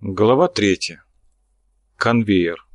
Глава 3. Конвейер.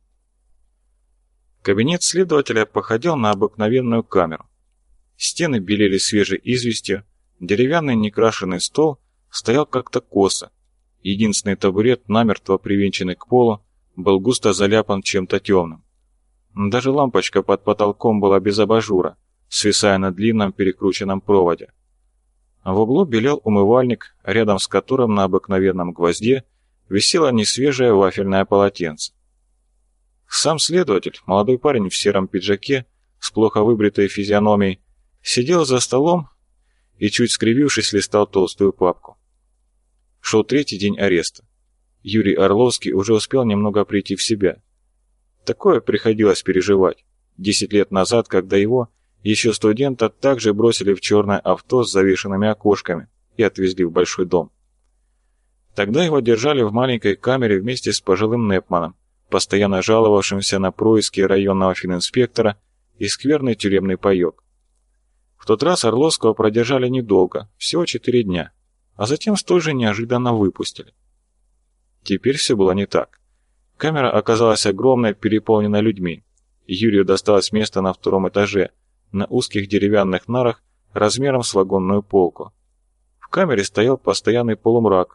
Кабинет следователя походил на обыкновенную камеру. Стены белели свежей известью, деревянный некрашенный стол стоял как-то косо. Единственный табурет, намертво привинченный к полу, был густо заляпан чем-то темным. Даже лампочка под потолком была без абажура, свисая на длинном перекрученном проводе. В углу белел умывальник, рядом с которым на обыкновенном гвозде висело несвежее вафельное полотенце. Сам следователь, молодой парень в сером пиджаке, с плохо выбритой физиономией, сидел за столом и, чуть скривившись, листал толстую папку. Шел третий день ареста. Юрий Орловский уже успел немного прийти в себя. Такое приходилось переживать 10 лет назад, когда его, еще студента, также бросили в черное авто с завешенными окошками и отвезли в большой дом. Тогда его держали в маленькой камере вместе с пожилым Непманом, постоянно жаловавшимся на происки районного фининспектора и скверный тюремный паёк. В тот раз Орловского продержали недолго, всего 4 дня, а затем столь же неожиданно выпустили. Теперь все было не так. Камера оказалась огромной, переполненной людьми. Юрию досталось место на 2-м этаже, на узких деревянных нарах размером с вагонную полку. В камере стоял постоянный полумрак.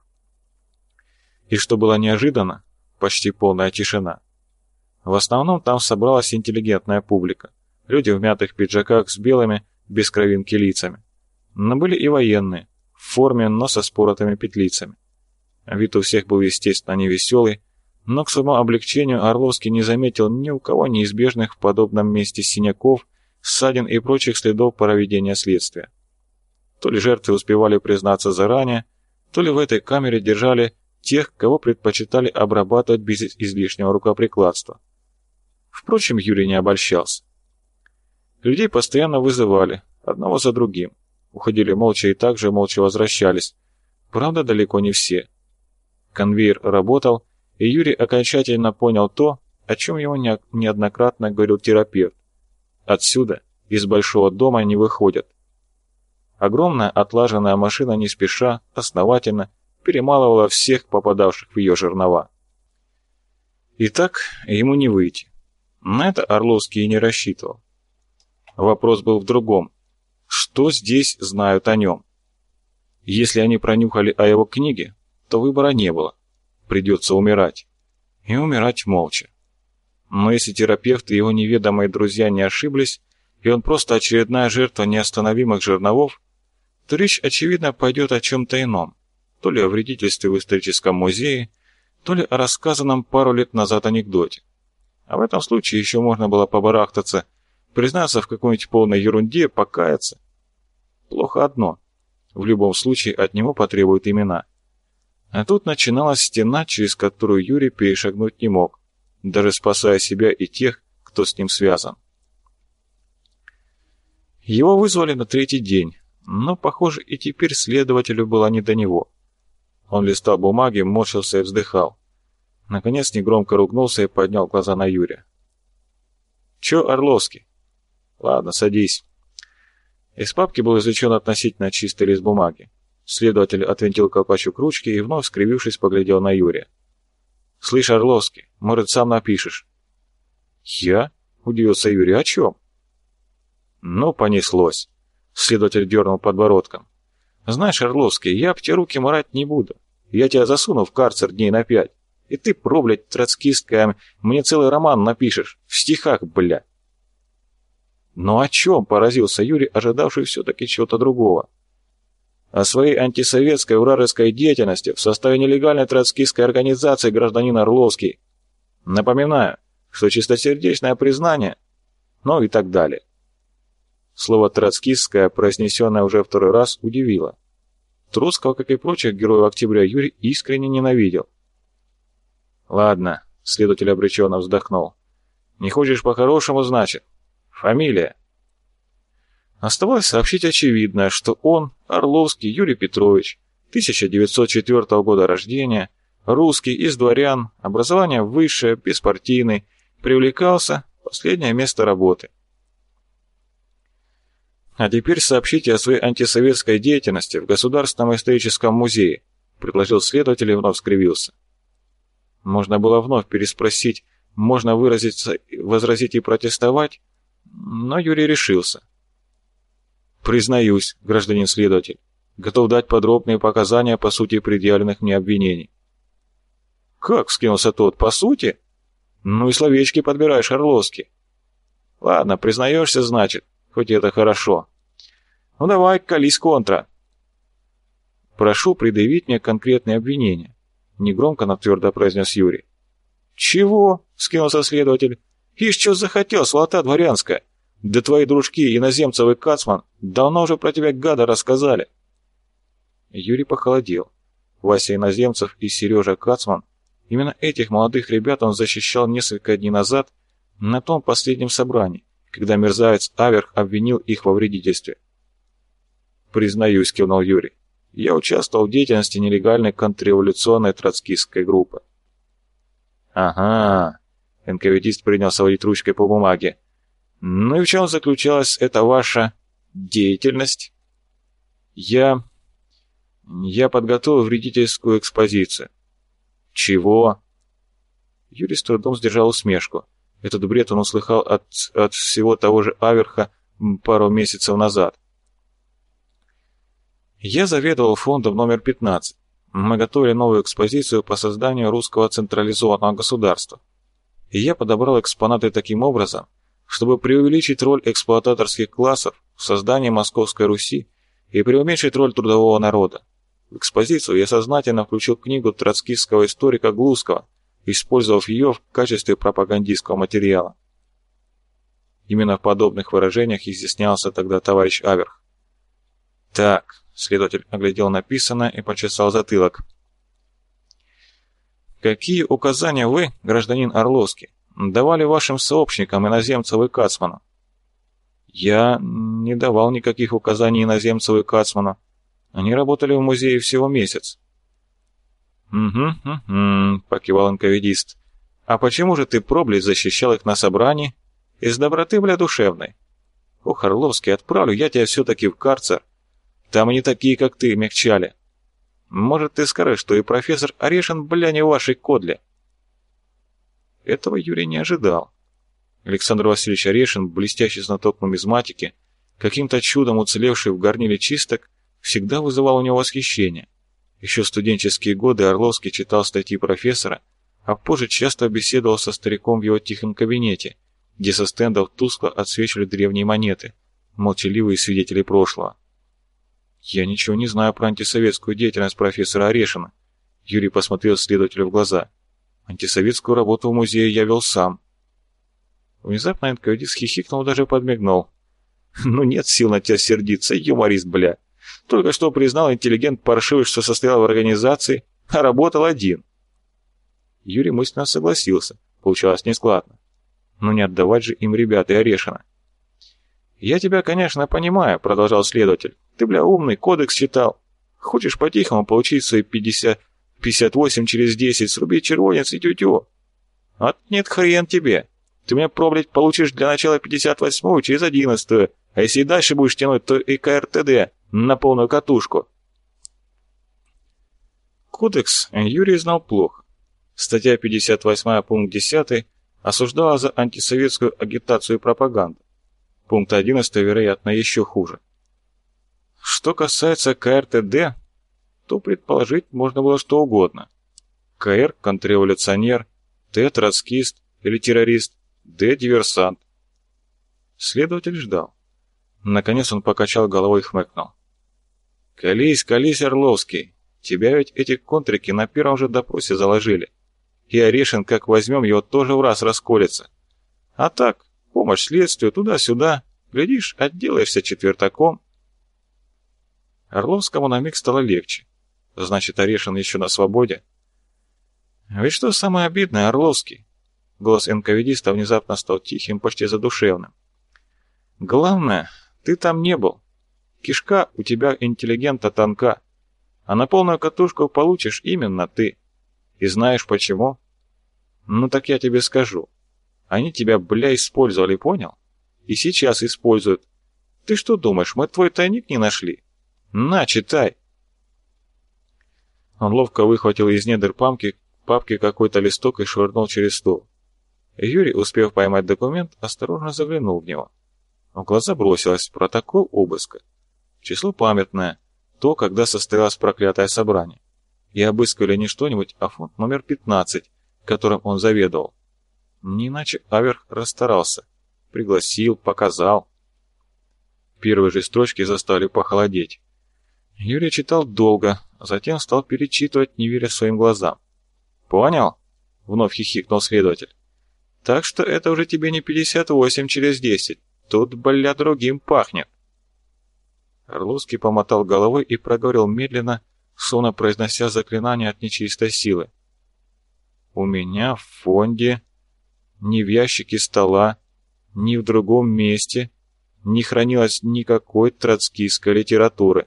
И что было неожиданно, почти полная тишина. В основном там собралась интеллигентная публика, люди в мятых пиджаках с белыми, без кровинки лицами. Но были и военные, в форме, но со споротыми петлицами. Вид у всех был, естественно, невеселый, но к своему облегчению Орловский не заметил ни у кого неизбежных в подобном месте синяков, ссадин и прочих следов проведения следствия. То ли жертвы успевали признаться заранее, то ли в этой камере держали тех, кого предпочитали обрабатывать без излишнего рукоприкладства. Впрочем, Юрий не обольщался. Людей постоянно вызывали, одного за другим. Уходили молча и также молча возвращались. Правда, далеко не все. Конвейер работал, и Юрий окончательно понял то, о чем ему неоднократно говорил терапевт. Отсюда, из большого дома, не выходят. Огромная отлаженная машина не спеша, основательно, перемалывала всех попадавших в ее жернова. Итак, ему не выйти. На это Орловский и не рассчитывал. Вопрос был в другом. Что здесь знают о нем? Если они пронюхали о его книге, то выбора не было. Придется умирать. И умирать молча. Но если терапевт и его неведомые друзья не ошиблись, и он просто очередная жертва неостановимых жерновов, то речь, очевидно, пойдет о чем-то ином. То ли о вредительстве в историческом музее, то ли о рассказанном пару лет назад анекдоте. А в этом случае еще можно было побарахтаться, признаться в какой-нибудь полной ерунде, покаяться. Плохо одно. В любом случае от него потребуют имена. А тут начиналась стена, через которую Юрий перешагнуть не мог, даже спасая себя и тех, кто с ним связан. Его вызвали на 3-й день, но, похоже, и теперь следователю было не до него. Он листал бумаги, морщился и вздыхал. Наконец негромко ругнулся и поднял глаза на Юрия. «Чё, Орловский?» «Ладно, садись». Из папки был извлечен относительно чистый лист бумаги. Следователь отвинтил колпачок ручки и, вновь скривившись, поглядел на Юрия. «Слышь, Орловский, может, сам напишешь?» «Я?» — удивился Юрий. «О чем?» «Ну, понеслось». Следователь дернул подбородком. «Знаешь, Орловский, я об те руки марать не буду. Я тебя засуну в карцер дней на 5. И ты, блядь, троцкистская, мне целый роман напишешь. В стихах, бля». «Ну о чем?» — поразился Юрий, ожидавший все-таки чего-то другого. «О своей антисоветской вражеской деятельности в составе нелегальной троцкистской организации, гражданин Орловский. Напоминаю, что чистосердечное признание, ну и так далее». Слово «троцкистское», произнесенное уже 2-й раз, удивило. Троцкого, как и прочих героев октября, Юрий искренне ненавидел. «Ладно», — следователь обреченно вздохнул. «Не хочешь по-хорошему, значит? Фамилия?» Оставалось сообщить очевидное, что он, Орловский Юрий Петрович, 1904 года рождения, русский, из дворян, образование высшее, беспартийный, привлекался, последнее место работы. «А теперь сообщите о своей антисоветской деятельности в Государственном историческом музее», предложил следователь и вновь скривился. Можно было вновь переспросить, можно возразить и протестовать, но Юрий решился. «Признаюсь, гражданин следователь, готов дать подробные показания по сути предъявленных мне обвинений». «Как?» — вскинулся тот. «По сути? Ну и словечки подбираешь, Орловский». «Ладно, признаешься, значит, хоть и это хорошо. Ну давай, колись контра». «Прошу предъявить мне конкретные обвинения», — негромко, но твердо произнес Юрий. «Чего?» — вскинулся следователь. «Ишь, что захотел, сволота дворянская? Да твои дружки, Иноземцев и Кацман, давно уже про тебя гада рассказали». Юрий похолодел. Вася Иноземцев и Сережа Кацман, именно этих молодых ребят он защищал несколько дней назад на том последнем собрании, когда мерзавец Аверх обвинил их во вредительстве. «Признаюсь», — кивнул Юрий, — «я участвовал в деятельности нелегальной контрреволюционной троцкистской группы». «Ага», — НКВДист принялся водить ручкой по бумаге. «Ну и в чем заключалась эта ваша деятельность?» «Я подготовил вредительскую экспозицию». «Чего?» Юрий с трудом сдержал усмешку. Этот бред он услыхал от всего того же Аверха пару месяцев назад. «Я заведовал фондом номер 15. Мы готовили новую экспозицию по созданию русского централизованного государства. И я подобрал экспонаты таким образом, чтобы преувеличить роль эксплуататорских классов в создании Московской Руси и преуменьшить роль трудового народа. В экспозицию я сознательно включил книгу троцкистского историка Глузского, использовав ее в качестве пропагандистского материала». Именно в подобных выражениях изъяснялся тогда товарищ Аверх. «Так», — следователь оглядел написанное и почесал затылок. «Какие указания вы, гражданин Орловский, давали вашим сообщникам Иноземцеву и Кацману?» «Я не давал никаких указаний Иноземцеву и Кацману. Они работали в музее всего месяц». «Угу, покивал НКВДист. «А почему же ты, проблеск, защищал их на собрании? Из доброты, бля, душевной. Ох, Орловский, отправлю я тебя все-таки в карцер. Там не такие, как ты, мягчали. Может, ты скажешь, что и профессор Орешин, бля, не в вашей кодле?» Этого Юрий не ожидал. Александр Васильевич Орешин, блестящий знаток нумизматики, каким-то чудом уцелевший в горниле чисток, всегда вызывал у него восхищение. Еще в студенческие годы Орловский читал статьи профессора, а позже часто беседовал со стариком в его тихом кабинете, где со стендов тускло отсвечивали древние монеты, молчаливые свидетели прошлого. «Я ничего не знаю про антисоветскую деятельность профессора Орешина», — Юрий посмотрел следователю в глаза. «Антисоветскую работу в музее я вел сам». Внезапно НКВДист хихикнул, даже подмигнул. «Ну нет сил на тебя сердиться, юморист, бля. Только что признал интеллигент паршивый, что состоял в организации, а работал один». Юрий мысленно согласился. Получалось нескладно. Но не отдавать же им ребят и Орешина. «Я тебя, конечно, понимаю», — продолжал следователь. «Ты, бля, умный, кодекс читал. Хочешь по-тихому получить свои 58 через 10, срубить червонец и тю-тю. А нет, хрен тебе. Ты меня, проблядь, получишь для начала 58-ю через 11-ю, а если и дальше будешь тянуть, то и КРТД на полную катушку». Кодекс Юрий знал плохо. Статья 58, пункт 10 осуждала за антисоветскую агитацию и пропаганду. Пункт 11, вероятно, еще хуже. Что касается КРТД, то предположить можно было что угодно. КР – контрреволюционер, Т – троцкист или террорист, Д – диверсант. Следователь ждал. Наконец он покачал головой и хмыкнул. «Колись, колись, Орловский, тебя ведь эти контрики на первом же допросе заложили. И Орешин, как возьмем, его тоже в раз расколется. А так, помощь следствию, туда-сюда, глядишь, отделаешься четвертаком». Орловскому на миг стало легче. Значит, Орешин еще на свободе. «Ведь что самое обидное, Орловский?» Голос НКВДиста внезапно стал тихим, почти задушевным. «Главное, ты там не был. Кишка у тебя интеллигента тонка, а на полную катушку получишь именно ты. И знаешь почему? Ну так я тебе скажу. Они тебя, бля, использовали, понял? И сейчас используют. Ты что думаешь, мы твой тайник не нашли? На, читай!» Он ловко выхватил из недр папки папке какой-то листок и швырнул через стол. Юрий, успев поймать документ, осторожно заглянул в него. В глаза бросилось протокол обыска. Число памятное, то, когда состоялось проклятое собрание. И обыскивали не что-нибудь, а фонд номер 15, которым он заведовал. Не иначе Аверх расстарался. Пригласил, показал. Первые же строчки заставили похолодеть. Юрий читал долго, затем стал перечитывать, не веря своим глазам. «Понял?» — вновь хихикнул следователь. «Так что это уже тебе не 58 через 10. Тут, бля, другим пахнет». Орловский помотал головой и проговорил медленно, словно произнося заклинание от нечистой силы. «У меня в фонде, ни в ящике стола, ни в другом месте не хранилось никакой троцкистской литературы».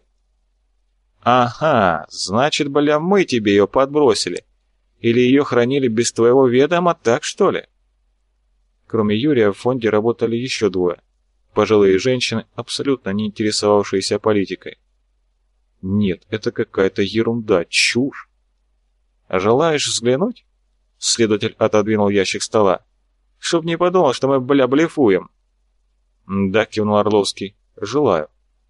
«Ага, значит, бля, мы тебе ее подбросили. Или ее хранили без твоего ведома, так что ли?» Кроме Юрия в фонде работали еще двое. Пожилые женщины, абсолютно не интересовавшиеся политикой. Нет, это какая-то ерунда, чушь. «А желаешь взглянуть?» Следователь отодвинул ящик стола. «Чтоб не подумал, что мы, бля, блефуем». «Да», кивнул Орловский, — «желаю».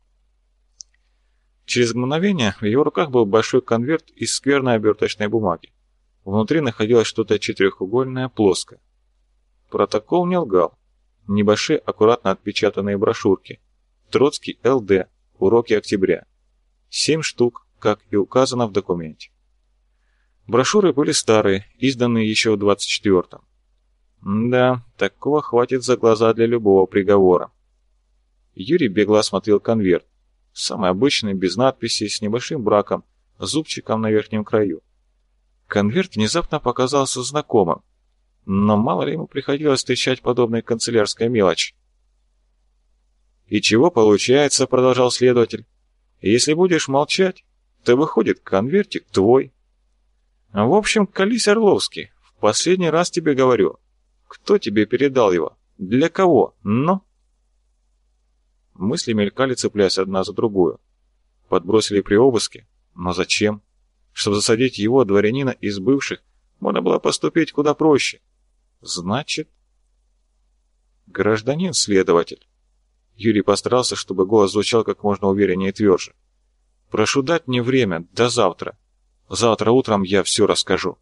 Через мгновение в его руках был большой конверт из скверной оберточной бумаги. Внутри находилось что-то четырехугольное, плоское. Протокол не лгал. Небольшие, аккуратно отпечатанные брошюрки. Троцкий ЛД. Уроки октября. 7 штук, как и указано в документе. Брошюры были старые, изданные еще в 24-м. Да, такого хватит за глаза для любого приговора. Юрий бегло осмотрел конверт. Самый обычный, без надписи, с небольшим браком, зубчиком на верхнем краю. Конверт внезапно показался знакомым, но мало ли ему приходилось встречать подобной канцелярской мелочи. «И чего получается?» — продолжал следователь. «Если будешь молчать, то выходит конвертик твой. В общем, колись, Орловский, в последний раз тебе говорю, кто тебе передал его, для кого, но...» Мысли мелькали, цепляясь одна за другую. Подбросили при обыске, но зачем? Чтобы засадить его, дворянина из бывших, можно было поступить куда проще. Значит... Гражданин следователь. Юрий постарался, чтобы голос звучал как можно увереннее и тверже. Прошу дать мне время, до завтра. Завтра утром я все расскажу.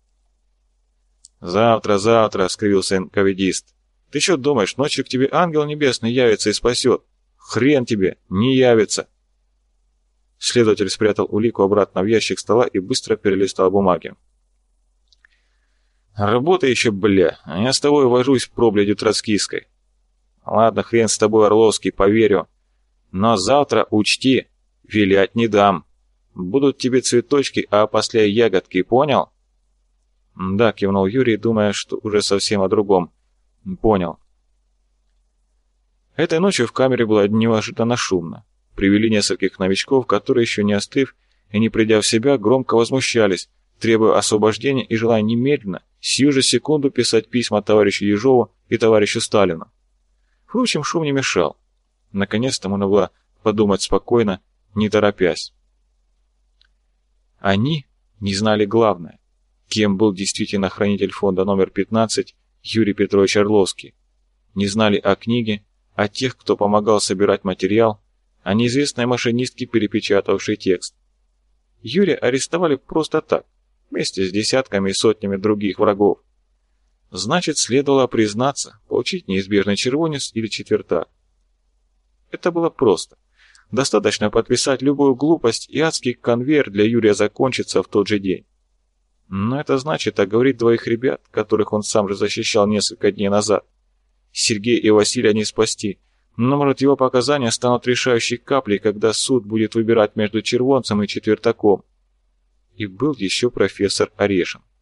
Завтра, скривился НКВДист. Ты что думаешь, ночью к тебе ангел небесный явится и спасет? Хрен тебе, не явится. Следователь спрятал улику обратно в ящик стола и быстро перелистал бумаги. «Работа еще, бля, а я с тобой вожусь проблядью троцкистской. Ладно, хрен с тобой, Орловский, поверю. Но завтра учти, вилять не дам. Будут тебе цветочки, а после ягодки, понял?» «Да», кивнул Юрий, думая, что уже совсем о другом. «Понял». Этой ночью в камере было неожиданно шумно. Привели нескольких новичков, которые, еще не остыв и не придя в себя, громко возмущались, требуя освобождения и желая немедленно, сию же секунду писать письма товарищу Ежову и товарищу Сталину. Впрочем, шум не мешал. Наконец-то можно было подумать спокойно, не торопясь. Они не знали главное, кем был действительно хранитель фонда номер 15 Юрий Петрович Орловский. Не знали о книге, о тех, кто помогал собирать материал, о неизвестной машинистке, перепечатавшей текст. Юрия арестовали просто так, вместе с десятками и сотнями других врагов. Значит, следовало признаться, получить неизбежный червонец или четвертак. Это было просто. Достаточно подписать любую глупость, и адский конвейер для Юрия закончится в тот же день. Но это значит оговорить двоих ребят, которых он сам же защищал несколько дней назад. Сергея и Василия не спасти, но, может, его показания станут решающей каплей, когда суд будет выбирать между червонцем и четвертаком. И был еще профессор Орешин.